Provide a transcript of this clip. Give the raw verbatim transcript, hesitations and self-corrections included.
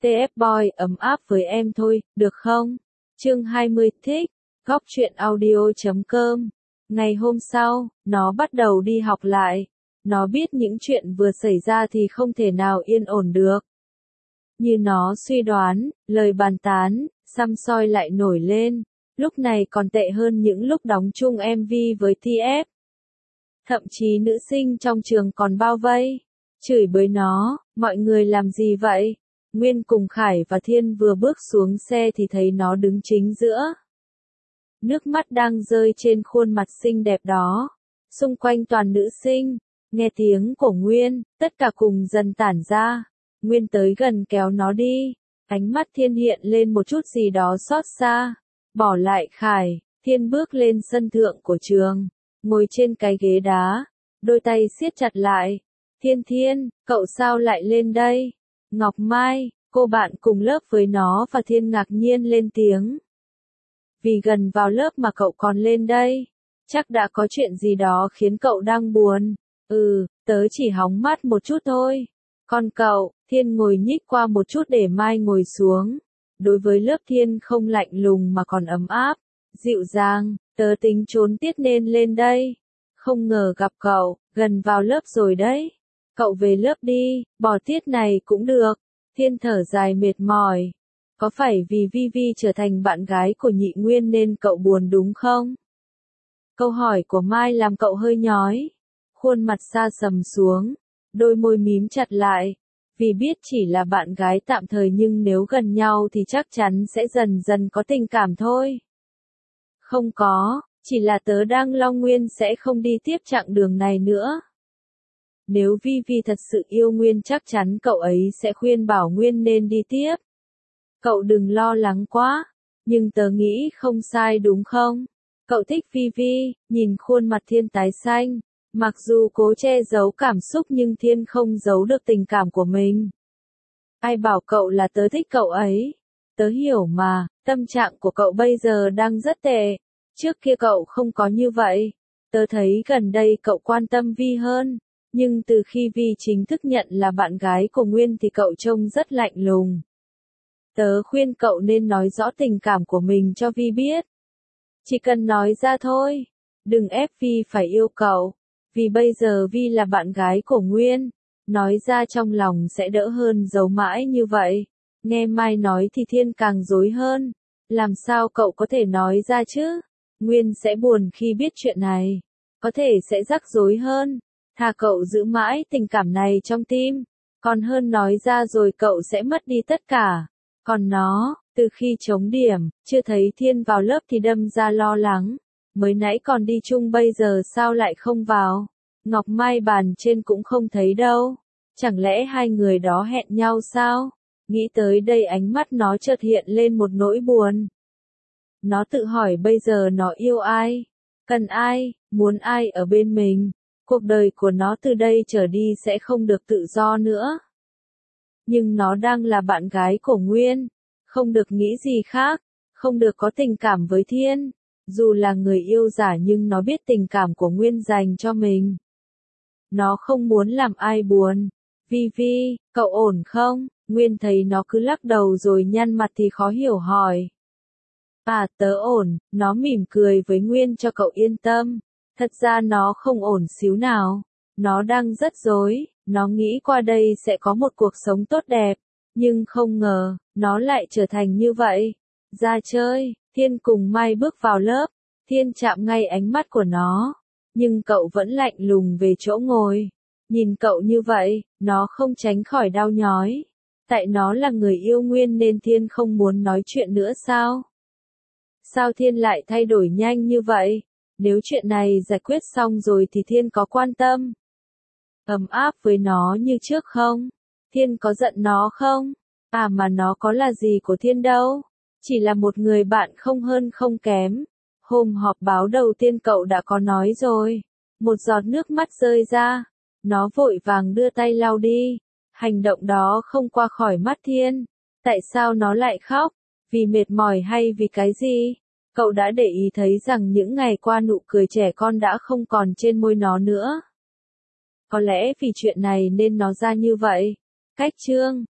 tê ép Boy ấm áp với em thôi, được không? Chương hai mươi thích, góc truyện audio chấm com. Ngày hôm sau, nó bắt đầu đi học lại. Nó biết những chuyện vừa xảy ra thì không thể nào yên ổn được. Như nó suy đoán, lời bàn tán, xăm soi lại nổi lên. Lúc này còn tệ hơn những lúc đóng chung em vê với tê ép. Thậm chí nữ sinh trong trường còn bao vây, chửi bới nó, mọi người làm gì vậy? Nguyên cùng Khải và Thiên vừa bước xuống xe thì thấy nó đứng chính giữa. Nước mắt đang rơi trên khuôn mặt xinh đẹp đó. Xung quanh toàn nữ sinh, nghe tiếng của Nguyên, tất cả cùng dần tản ra. Nguyên tới gần kéo nó đi, ánh mắt Thiên hiện lên một chút gì đó xót xa. Bỏ lại Khải, Thiên bước lên sân thượng của trường, ngồi trên cái ghế đá, đôi tay siết chặt lại. Thiên Thiên, cậu sao lại lên đây? Ngọc Mai, cô bạn cùng lớp với nó và Thiên ngạc nhiên lên tiếng. Vì gần vào lớp mà cậu còn lên đây, chắc đã có chuyện gì đó khiến cậu đang buồn. Ừ, tớ chỉ hóng mát một chút thôi. Còn cậu, Thiên ngồi nhích qua một chút để Mai ngồi xuống. Đối với lớp Thiên không lạnh lùng mà còn ấm áp, dịu dàng, tớ tính trốn tiết nên lên đây. Không ngờ gặp cậu, gần vào lớp rồi đấy. Cậu về lớp đi, bỏ tiết này cũng được. Thiên thở dài mệt mỏi. Có phải vì Vi Vi trở thành bạn gái của Nhị Nguyên nên cậu buồn đúng không? Câu hỏi của Mai làm cậu hơi nhói. Khuôn mặt sa sầm xuống, đôi môi mím chặt lại. Vì biết chỉ là bạn gái tạm thời nhưng nếu gần nhau thì chắc chắn sẽ dần dần có tình cảm thôi. Không có, chỉ là tớ đang lo Nguyên sẽ không đi tiếp chặng đường này nữa. Nếu Vi Vi thật sự yêu Nguyên chắc chắn cậu ấy sẽ khuyên bảo Nguyên nên đi tiếp. Cậu đừng lo lắng quá, nhưng tớ nghĩ không sai đúng không? Cậu thích Vi Vi, nhìn khuôn mặt Thiên tái xanh. Mặc dù cố che giấu cảm xúc nhưng Thiên không giấu được tình cảm của mình. Ai bảo cậu là tớ thích cậu ấy? Tớ hiểu mà, tâm trạng của cậu bây giờ đang rất tệ. Trước kia cậu không có như vậy. Tớ thấy gần đây cậu quan tâm Vi hơn. Nhưng từ khi Vi chính thức nhận là bạn gái của Nguyên thì cậu trông rất lạnh lùng. Tớ khuyên cậu nên nói rõ tình cảm của mình cho Vi biết. Chỉ cần nói ra thôi. Đừng ép Vi phải yêu cậu. Vì bây giờ Vi là bạn gái của Nguyên. Nói ra trong lòng sẽ đỡ hơn giấu mãi như vậy. Nghe Mai nói thì Thiên càng rối hơn. Làm sao cậu có thể nói ra chứ? Nguyên sẽ buồn khi biết chuyện này. Có thể sẽ rắc rối hơn. Thà cậu giữ mãi tình cảm này trong tim. Còn hơn nói ra rồi cậu sẽ mất đi tất cả. Còn nó, từ khi chống điểm, chưa thấy Thiên vào lớp thì đâm ra lo lắng. Mới nãy còn đi chung bây giờ sao lại không vào? Ngọc Mai bàn trên cũng không thấy đâu. Chẳng lẽ hai người đó hẹn nhau sao? Nghĩ tới đây ánh mắt nó chợt hiện lên một nỗi buồn. Nó tự hỏi bây giờ nó yêu ai? Cần ai? Muốn ai ở bên mình? Cuộc đời của nó từ đây trở đi sẽ không được tự do nữa. Nhưng nó đang là bạn gái của Nguyên. Không được nghĩ gì khác. Không được có tình cảm với Thiên. Dù là người yêu giả nhưng nó biết tình cảm của Nguyên dành cho mình. Nó không muốn làm ai buồn. Vi Vi, cậu ổn không? Nguyên thấy nó cứ lắc đầu rồi nhăn mặt thì khó hiểu hỏi. À tớ ổn, nó mỉm cười với Nguyên cho cậu yên tâm. Thật ra nó không ổn xíu nào. Nó đang rất rối, nó nghĩ qua đây sẽ có một cuộc sống tốt đẹp. Nhưng không ngờ, nó lại trở thành như vậy. Ra chơi, Thiên cùng Mai bước vào lớp. Thiên chạm ngay ánh mắt của nó. Nhưng cậu vẫn lạnh lùng về chỗ ngồi. Nhìn cậu như vậy, nó không tránh khỏi đau nhói. Tại nó là người yêu Nguyên nên Thiên không muốn nói chuyện nữa sao? Sao Thiên lại thay đổi nhanh như vậy? Nếu chuyện này giải quyết xong rồi thì Thiên có quan tâm? Ấm áp với nó như trước không? Thiên có giận nó không? À mà nó có là gì của Thiên đâu? Chỉ là một người bạn không hơn không kém. Hôm họp báo đầu tiên cậu đã có nói rồi. Một giọt nước mắt rơi ra. Nó vội vàng đưa tay lau đi. Hành động đó không qua khỏi mắt Thiên. Tại sao nó lại khóc? Vì mệt mỏi hay vì cái gì? Cậu đã để ý thấy rằng những ngày qua nụ cười trẻ con đã không còn trên môi nó nữa. Có lẽ vì chuyện này nên nó ra như vậy. Cách chương